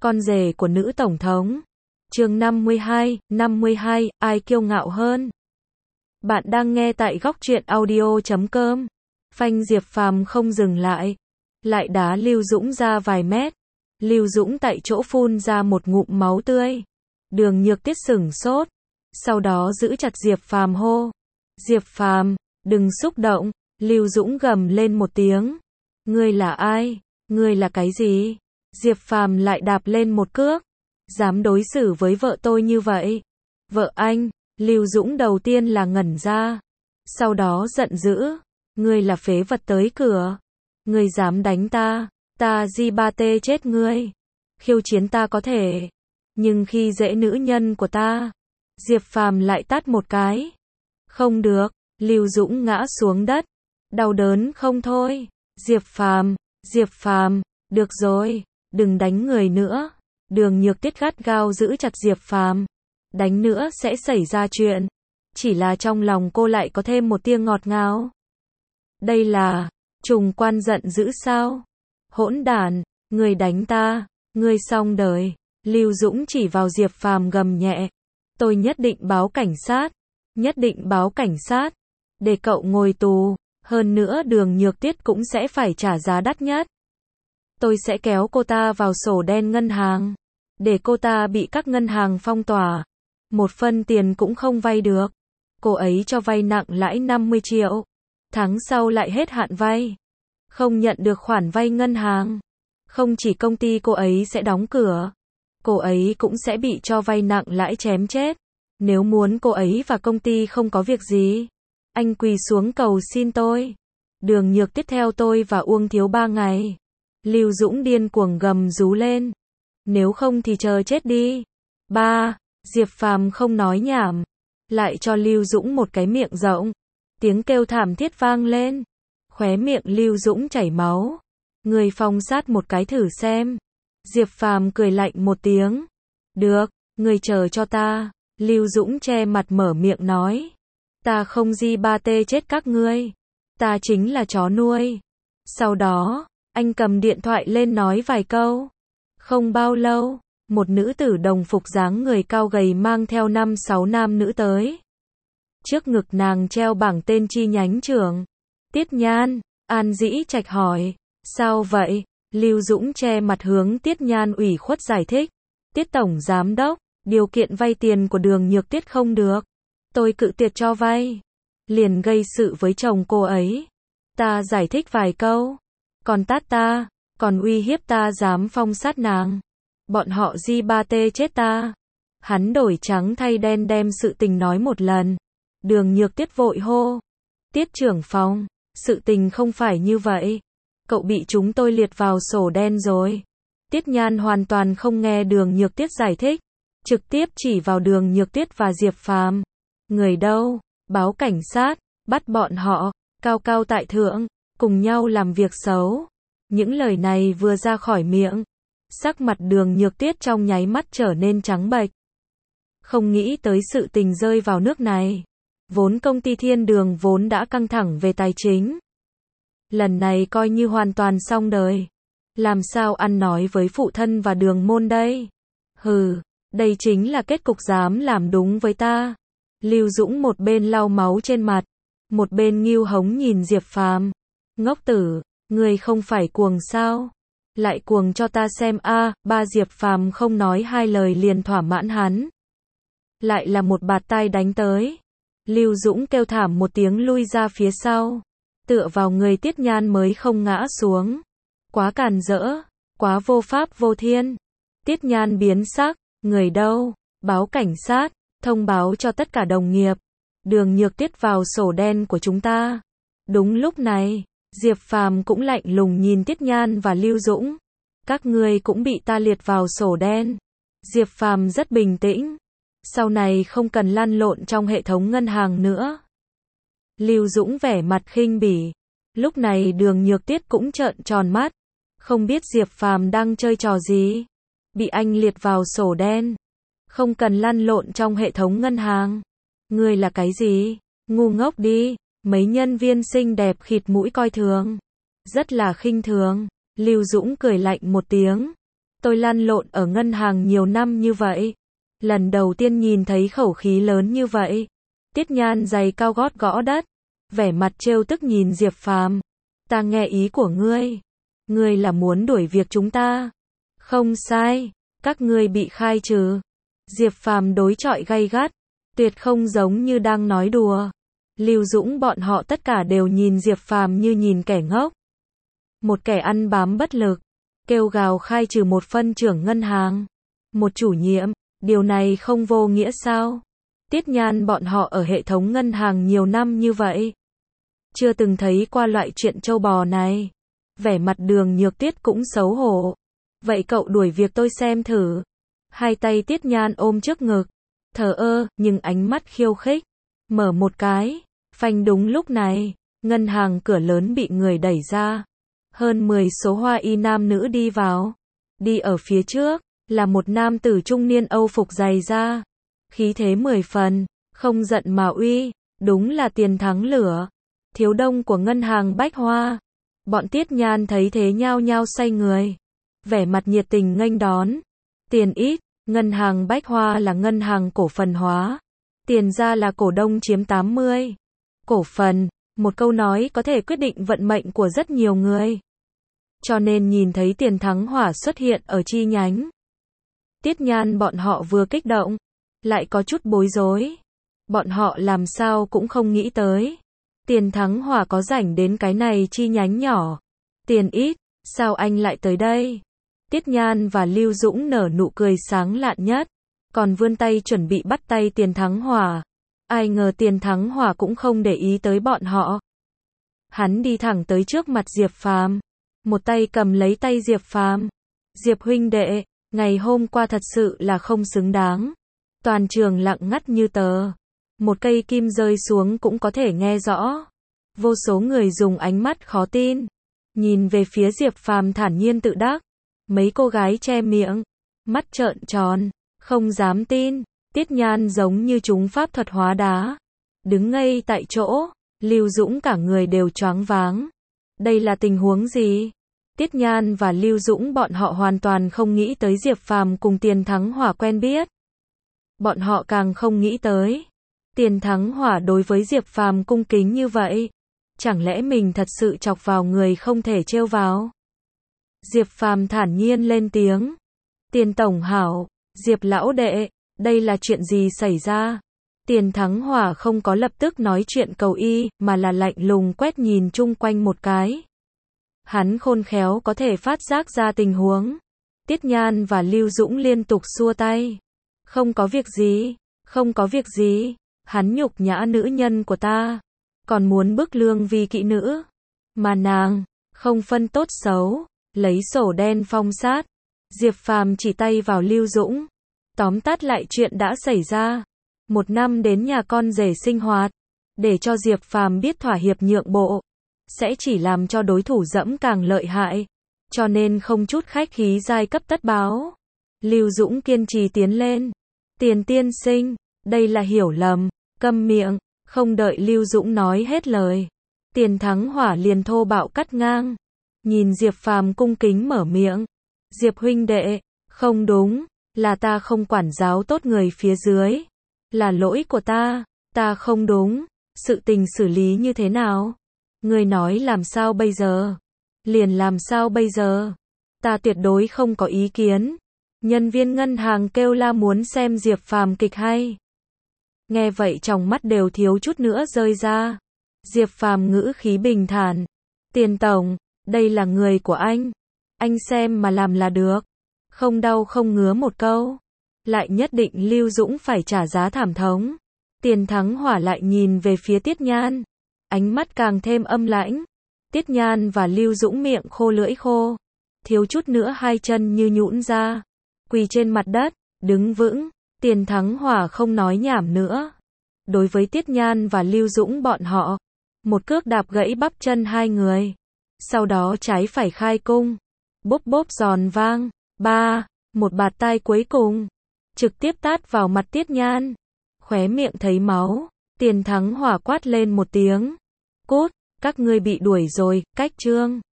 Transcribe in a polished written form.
con rể của nữ tổng thống. Chương 52, ai kiêu ngạo hơn? Bạn đang nghe tại góc truyện audio.com. Phanh Diệp Phàm không dừng lại đá Lưu Dũng ra vài mét. Lưu Dũng tại chỗ phun ra một ngụm máu tươi. Đường Nhược Tiết sửng sốt, sau đó giữ chặt Diệp Phàm hô: "Diệp Phàm, đừng xúc động." Lưu Dũng gầm lên một tiếng: "Ngươi là ai? Ngươi là cái gì?" Diệp Phàm lại đạp lên một cước: "Dám đối xử với vợ tôi như vậy?" "Vợ anh?" Lưu Dũng đầu tiên là ngẩn ra, sau đó giận dữ: "Ngươi là phế vật tới cửa. Ngươi dám đánh ta, ta di ba tê chết ngươi. Khiêu chiến ta có thể, nhưng khi dễ nữ nhân của ta." Diệp Phàm lại tát một cái. "Không được." Lưu Dũng ngã xuống đất, đau đớn không thôi. Diệp Phàm, được rồi, đừng đánh người nữa." Đường Nhược Tiết gắt gao giữ chặt Diệp Phàm. Đánh nữa sẽ xảy ra chuyện. Chỉ là trong lòng cô lại có thêm một tia ngọt ngào. Đây là trùng quan giận dữ sao? "Hỗn đản, ngươi đánh ta, ngươi xong đời." Lưu Dũng chỉ vào Diệp Phàm gầm nhẹ: "Tôi nhất định báo cảnh sát, nhất định báo cảnh sát, để cậu ngồi tù, hơn nữa Đường Nhược Tiết cũng sẽ phải trả giá đắt nhất. Tôi sẽ kéo cô ta vào sổ đen ngân hàng, để cô ta bị các ngân hàng phong tỏa, một phân tiền cũng không vay được. Cô ấy cho vay nặng lãi 50 triệu, tháng sau lại hết hạn vay, không nhận được khoản vay ngân hàng. Không chỉ công ty cô ấy sẽ đóng cửa, cô ấy cũng sẽ bị cho vay nặng lãi chém chết. Nếu muốn cô ấy và công ty không có việc gì, anh quỳ xuống cầu xin tôi. Đường Nhược Tiết theo tôi và Uông Thiếu 3 ngày." Lưu Dũng điên cuồng gầm rú lên: "Nếu không thì chờ chết đi." Ba, Diệp Phàm không nói nhảm, lại cho Lưu Dũng một cái miệng rộng. Tiếng kêu thảm thiết vang lên, khóe miệng Lưu Dũng chảy máu. "Người phong sát một cái thử xem." Diệp Phàm cười lạnh một tiếng: "Được, người chờ cho ta." Lưu Dũng che mặt mở miệng nói: "Ta không di ba tê chết các ngươi, ta chính là chó nuôi." Sau đó, anh cầm điện thoại lên nói vài câu. Không bao lâu, một nữ tử đồng phục dáng người cao gầy mang theo 5-6 nam nữ tới. Trước ngực nàng treo bảng tên chi nhánh trưởng. "Tiết Nhan." An Dĩ Trạch hỏi: "Sao vậy?" Lưu Dũng che mặt hướng Tiết Nhan ủy khuất giải thích: "Tiết tổng giám đốc, điều kiện vay tiền của Đường Nhược Tiết không được. Tôi cự tuyệt cho vay, liền gây sự với chồng cô ấy. Ta giải thích vài câu, còn tát ta, còn uy hiếp ta dám phong sát nàng. Bọn họ di ba tê chết ta." Hắn đổi trắng thay đen đem sự tình nói một lần. Đường Nhược Tiết vội hô: "Tiết trưởng phòng, sự tình không phải như vậy. Cậu bị chúng tôi liệt vào sổ đen rồi." Tiết Nhan hoàn toàn không nghe Đường Nhược Tiết giải thích, trực tiếp chỉ vào Đường Nhược Tiết và Diệp Phàm: "Người đâu? Báo cảnh sát, bắt bọn họ, cao cao tại thượng, cùng nhau làm việc xấu." Những lời này vừa ra khỏi miệng, sắc mặt Đường Nhược Tiết trong nháy mắt trở nên trắng bệch. Không nghĩ tới sự tình rơi vào nước này. Vốn công ty Thiên Đường vốn đã căng thẳng về tài chính, lần này coi như hoàn toàn xong đời. Làm sao ăn nói với phụ thân và Đường môn đây? Hừ, đây chính là kết cục dám làm đúng với ta. Lưu Dũng một bên lau máu trên mặt, một bên nghêu hống nhìn Diệp Phàm: "Ngốc tử, ngươi không phải cuồng sao? Lại cuồng cho ta xem a." Ba Diệp Phàm không nói hai lời liền thỏa mãn hắn. Lại là một bạt tai đánh tới. Lưu Dũng kêu thảm một tiếng lui ra phía sau, tựa vào người Tiết Nhan mới không ngã xuống. Quá càn rỡ, quá vô pháp vô thiên. Tiết Nhan biến sắc: "Người đâu? Báo cảnh sát, thông báo cho tất cả đồng nghiệp. Đường Nhược Tiết vào sổ đen của chúng ta." Đúng lúc này, Diệp Phàm cũng lạnh lùng nhìn Tiết Nhan và Lưu Dũng: "Các ngươi cũng bị ta liệt vào sổ đen." Diệp Phàm rất bình tĩnh: "Sau này không cần lăn lộn trong hệ thống ngân hàng nữa." Lưu Dũng vẻ mặt khinh bỉ. Lúc này Đường Nhược Tiết cũng trợn tròn mắt, không biết Diệp Phàm đang chơi trò gì. Bị anh liệt vào sổ đen, không cần lăn lộn trong hệ thống ngân hàng. Ngươi là cái gì? Ngu ngốc đi. Mấy nhân viên xinh đẹp khịt mũi coi thường, rất là khinh thường. Lưu Dũng cười lạnh một tiếng: Tôi lăn lộn ở ngân hàng nhiều năm như vậy. Lần đầu tiên nhìn thấy khẩu khí lớn như vậy. Tiết Nhan giày cao gót gõ đất. Vẻ mặt trêu tức nhìn Diệp Phàm. Ta nghe ý của ngươi. Ngươi là muốn đuổi việc chúng ta. Không sai. Các ngươi bị khai trừ. Diệp Phàm đối chọi gay gắt. Tuyệt không giống như đang nói đùa. Lưu Dũng bọn họ tất cả đều nhìn Diệp Phàm như nhìn kẻ ngốc. Một kẻ ăn bám bất lực. Kêu gào khai trừ một phân trưởng ngân hàng. Một chủ nhiệm. Điều này không vô nghĩa sao? Tiết Nhan bọn họ ở hệ thống ngân hàng nhiều năm như vậy. Chưa từng thấy qua loại chuyện trâu bò này. Vẻ mặt Đường Nhược Tuyết cũng xấu hổ. Vậy cậu đuổi việc tôi xem thử. Hai tay Tiết Nhan ôm trước ngực. Thờ ơ, nhưng ánh mắt khiêu khích. Mở một cái. Phanh đúng lúc này. Ngân hàng cửa lớn bị người đẩy ra. Hơn 10 số hoa y nam nữ đi vào. Đi ở phía trước. Là một nam tử trung niên Âu phục dày da. Khí thế 10 phần. Không giận mà uy. Đúng là tiền thắng lửa. Thiếu đông của ngân hàng Bách Hoa. Bọn Tiết Nhan thấy thế nhao nhao xoay người. Vẻ mặt nhiệt tình nghênh đón. Tiền ít. Ngân hàng Bách Hoa là ngân hàng cổ phần hóa. Tiền ra là cổ đông chiếm 80. Cổ phần. Một câu nói có thể quyết định vận mệnh của rất nhiều người. Cho nên nhìn thấy Tiền Thắng Hỏa xuất hiện ở chi nhánh. Tiết Nhan bọn họ vừa kích động. Lại có chút bối rối. Bọn họ làm sao cũng không nghĩ tới. Tiền Thắng Hỏa có rảnh đến cái này chi nhánh nhỏ. Tiền ít, sao anh lại tới đây? Tiết Nhan và Lưu Dũng nở nụ cười sáng lạn nhất. Còn vươn tay chuẩn bị bắt tay Tiền Thắng Hỏa. Ai ngờ Tiền Thắng Hỏa cũng không để ý tới bọn họ. Hắn đi thẳng tới trước mặt Diệp Phàm. Một tay cầm lấy tay Diệp Phàm. Diệp huynh đệ, ngày hôm qua thật sự là không xứng đáng. Toàn trường lặng ngắt như tờ. Một cây kim rơi xuống cũng có thể nghe rõ. Vô số người dùng ánh mắt khó tin. Nhìn về phía Diệp Phàm thản nhiên tự đắc. Mấy cô gái che miệng. Mắt trợn tròn. Không dám tin. Tiết Nhan giống như chúng pháp thuật hóa đá. Đứng ngây tại chỗ. Lưu Dũng cả người đều choáng váng. Đây là tình huống gì? Tiết Nhan và Lưu Dũng bọn họ hoàn toàn không nghĩ tới Diệp Phàm cùng Tiền Thắng Hỏa quen biết. Bọn họ càng không nghĩ tới. Tiền Thắng Hỏa đối với Diệp Phàm cung kính như vậy. Chẳng lẽ mình thật sự chọc vào người không thể trêu vào? Diệp Phàm thản nhiên lên tiếng. Tiền tổng hảo, Diệp lão đệ, đây là chuyện gì xảy ra? Tiền Thắng Hỏa không có lập tức nói chuyện cầu y, mà là lạnh lùng quét nhìn chung quanh một cái. Hắn khôn khéo có thể phát giác ra tình huống. Tiết Nhan và Lưu Dũng liên tục xua tay. Không có việc gì, không có việc gì. Hắn nhục nhã nữ nhân của ta. Còn muốn bức lương vì kỵ nữ. Mà nàng, không phân tốt xấu. Lấy sổ đen phong sát. Diệp Phàm chỉ tay vào Lưu Dũng. Tóm tắt lại chuyện đã xảy ra. 1 năm đến nhà con rể sinh hoạt. Để cho Diệp Phàm biết thỏa hiệp nhượng bộ. Sẽ chỉ làm cho đối thủ dẫm càng lợi hại. Cho nên không chút khách khí giai cấp tất báo. Lưu Dũng kiên trì tiến lên. Tiền tiên sinh, đây là hiểu lầm. Câm miệng. Không đợi Lưu Dũng nói hết lời. Tiền Thắng Hỏa liền thô bạo cắt ngang. Nhìn Diệp Phàm cung kính mở miệng. Diệp huynh đệ, không đúng. Là ta không quản giáo tốt người phía dưới. Là lỗi của ta. Ta không đúng. Sự tình xử lý như thế nào? Ngươi nói làm sao bây giờ? Liền làm sao bây giờ? Ta tuyệt đối không có ý kiến. Nhân viên ngân hàng kêu la muốn xem Diệp Phàm kịch hay. Nghe vậy trong mắt đều thiếu chút nữa rơi ra. Diệp Phàm ngữ khí bình thản. Tiền tổng, đây là người của anh. Anh xem mà làm là được. Không đau không ngứa một câu. Lại nhất định Lưu Dũng phải trả giá thảm thống. Tiền Thắng Hỏa lại nhìn về phía Tiết Nhan. Ánh mắt càng thêm âm lãnh. Tiết Nhan và Lưu Dũng miệng khô lưỡi khô. Thiếu chút nữa hai chân như nhũn ra. Quỳ trên mặt đất, đứng vững. Tiền Thắng Hỏa không nói nhảm nữa. Đối với Tiết Nhan và Lưu Dũng bọn họ. Một cước đạp gãy bắp chân hai người. Sau đó trái phải khai cung. Bốp bốp giòn vang. Một bạt tai cuối cùng. Trực tiếp tát vào mặt Tiết Nhan. Khóe miệng thấy máu. Tiền Thắng Hỏa quát lên một tiếng. Cút, các ngươi bị đuổi rồi, cách chương.